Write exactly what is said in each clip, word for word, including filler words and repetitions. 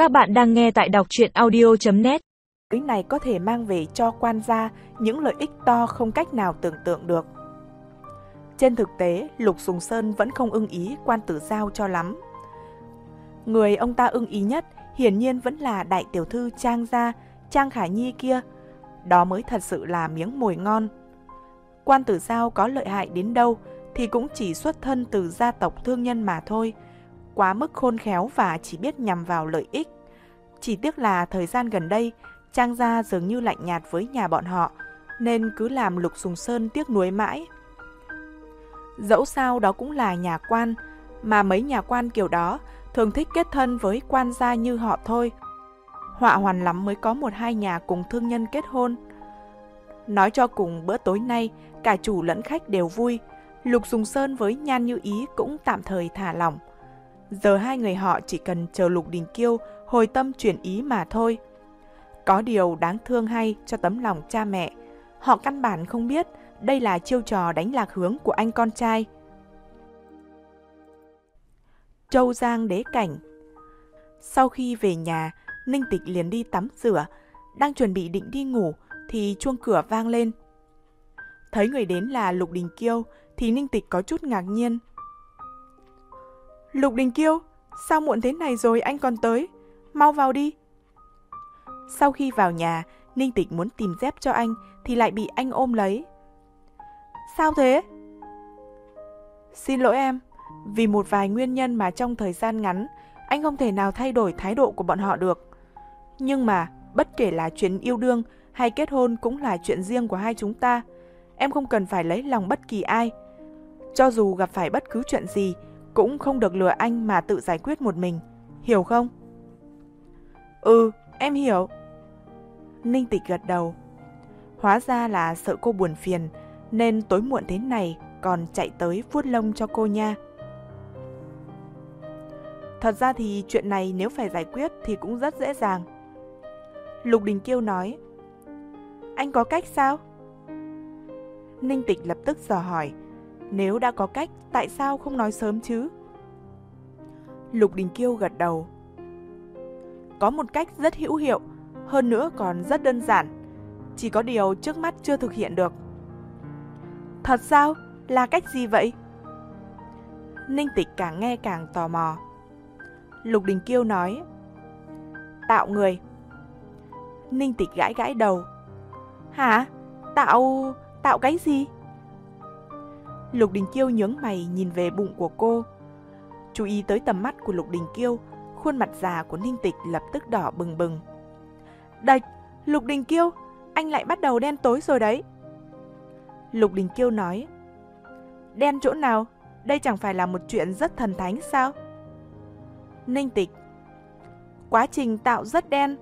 Các bạn đang nghe tại đọc truyện audio chấm net. Ý này có thể mang về cho quan gia những lợi ích to không cách nào tưởng tượng được. Trên thực tế, Lục Sùng Sơn vẫn không ưng ý Quan Tử Giao cho lắm. Người ông ta ưng ý nhất hiển nhiên vẫn là đại tiểu thư Trang gia, Trang Khả Nhi kia. Đó mới thật sự là miếng mồi ngon. Quan Tử Giao có lợi hại đến đâu thì cũng chỉ xuất thân từ gia tộc thương nhân mà thôi. Quá mức khôn khéo và chỉ biết nhằm vào lợi ích. Chỉ tiếc là thời gian gần đây, Trang gia dường như lạnh nhạt với nhà bọn họ, nên cứ làm Lục Sùng Sơn tiếc nuối mãi. Dẫu sao đó cũng là nhà quan, mà mấy nhà quan kiểu đó thường thích kết thân với quan gia như họ thôi. Họa hoàn lắm mới có một hai nhà cùng thương nhân kết hôn. Nói cho cùng, bữa tối nay, cả chủ lẫn khách đều vui. Lục Sùng Sơn với Nhan Như Ý cũng tạm thời thả lỏng. Giờ hai người họ chỉ cần chờ Lục Đình Kiêu hồi tâm chuyển ý mà thôi. Có điều đáng thương hay cho tấm lòng cha mẹ, họ căn bản không biết đây là chiêu trò đánh lạc hướng của anh con trai. Châu Giang Đế Cảnh. Sau khi về nhà, Ninh Tịch liền đi tắm rửa, đang chuẩn bị định đi ngủ thì chuông cửa vang lên. Thấy người đến là Lục Đình Kiêu thì Ninh Tịch có chút ngạc nhiên. Lục Đình Kiêu, sao muộn thế này rồi anh còn tới? Mau vào đi. Sau khi vào nhà, Ninh Tịch muốn tìm dép cho anh thì lại bị anh ôm lấy. Sao thế? Xin lỗi em, vì một vài nguyên nhân mà trong thời gian ngắn anh không thể nào thay đổi thái độ của bọn họ được. Nhưng mà bất kể là chuyện yêu đương hay kết hôn cũng là chuyện riêng của hai chúng ta. Em không cần phải lấy lòng bất kỳ ai. Cho dù gặp phải bất cứ chuyện gì cũng không được lừa anh mà tự giải quyết một mình, hiểu không? Ừ, em hiểu. Ninh Tịch gật đầu. Hóa ra là sợ cô buồn phiền nên tối muộn thế này còn chạy tới vuốt lông cho cô nha. Thật ra thì chuyện này nếu phải giải quyết thì cũng rất dễ dàng. Lục Đình Kiêu nói. Anh có cách sao? Ninh Tịch lập tức dò hỏi. Nếu đã có cách, tại sao không nói sớm chứ? Lục Đình Kiêu gật đầu. Có một cách rất hữu hiệu, hơn nữa còn rất đơn giản. Chỉ có điều trước mắt chưa thực hiện được. Thật sao? Là cách gì vậy? Ninh Tịch càng nghe càng tò mò. Lục Đình Kiêu nói. Tạo người. Ninh Tịch gãi gãi đầu. Hả? Tạo... tạo cái gì? Lục Đình Kiêu nhướng mày nhìn về bụng của cô. Chú ý tới tầm mắt của Lục Đình Kiêu, khuôn mặt già của Ninh Tịch lập tức đỏ bừng bừng. Đạch, Lục Đình Kiêu, anh lại bắt đầu đen tối rồi đấy. Lục Đình Kiêu nói. Đen chỗ nào? Đây chẳng phải là một chuyện rất thần thánh sao? Ninh Tịch. Quá trình tạo rất đen.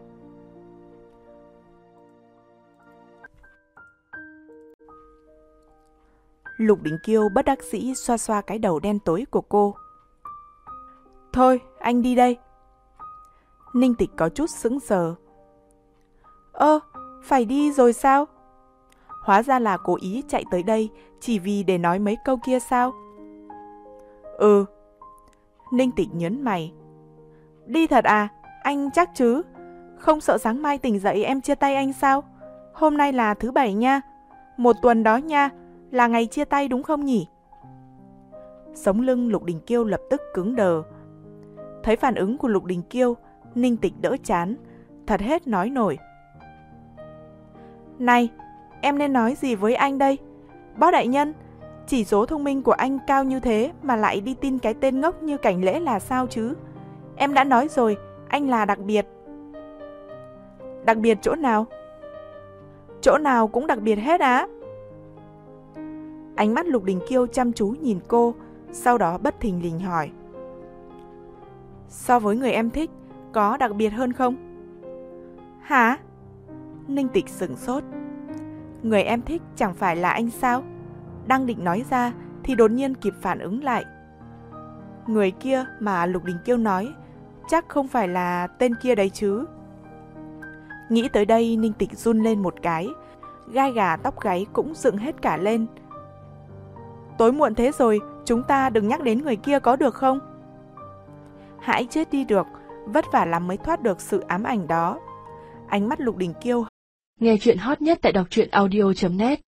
Lục Đình Kiêu bất đắc dĩ xoa xoa cái đầu đen tối của cô. Thôi, anh đi đây. Ninh Tịch có chút sững sờ. Ơ, phải đi rồi sao? Hóa ra là cố ý chạy tới đây chỉ vì để nói mấy câu kia sao? Ừ. Ninh Tịch nhớn mày. Đi thật à? Anh chắc chứ? Không sợ sáng mai tỉnh dậy em chia tay anh sao? Hôm nay là thứ bảy nha. Một tuần đó nha, là ngày chia tay đúng không nhỉ? Sống lưng Lục Đình Kiêu lập tức cứng đờ. Thấy phản ứng của Lục Đình Kiêu, Ninh Tịch đỡ chán, thật hết nói nổi. Này, em nên nói gì với anh đây? Bác đại nhân, chỉ số thông minh của anh cao như thế mà lại đi tin cái tên ngốc như Cảnh Lễ là sao chứ? Em đã nói rồi, anh là đặc biệt. Đặc biệt chỗ nào? Chỗ nào cũng đặc biệt hết á. Ánh mắt Lục Đình Kiêu chăm chú nhìn cô, sau đó bất thình lình hỏi. So với người em thích, có đặc biệt hơn không? Hả? Ninh Tịch sửng sốt. Người em thích chẳng phải là anh sao? Đang định nói ra thì đột nhiên kịp phản ứng lại. Người kia mà Lục Đình Kiêu nói chắc không phải là tên kia đấy chứ? Nghĩ tới đây Ninh Tịch run lên một cái, gai gà tóc gáy cũng dựng hết cả lên. Tối muộn thế rồi, chúng ta đừng nhắc đến người kia có được không? Hãy chết đi được, vất vả lắm mới thoát được sự ám ảnh đó. Ánh mắt Lục Đình Kiêu. Nghe chuyện hot nhất tại đọc truyện audio chấm net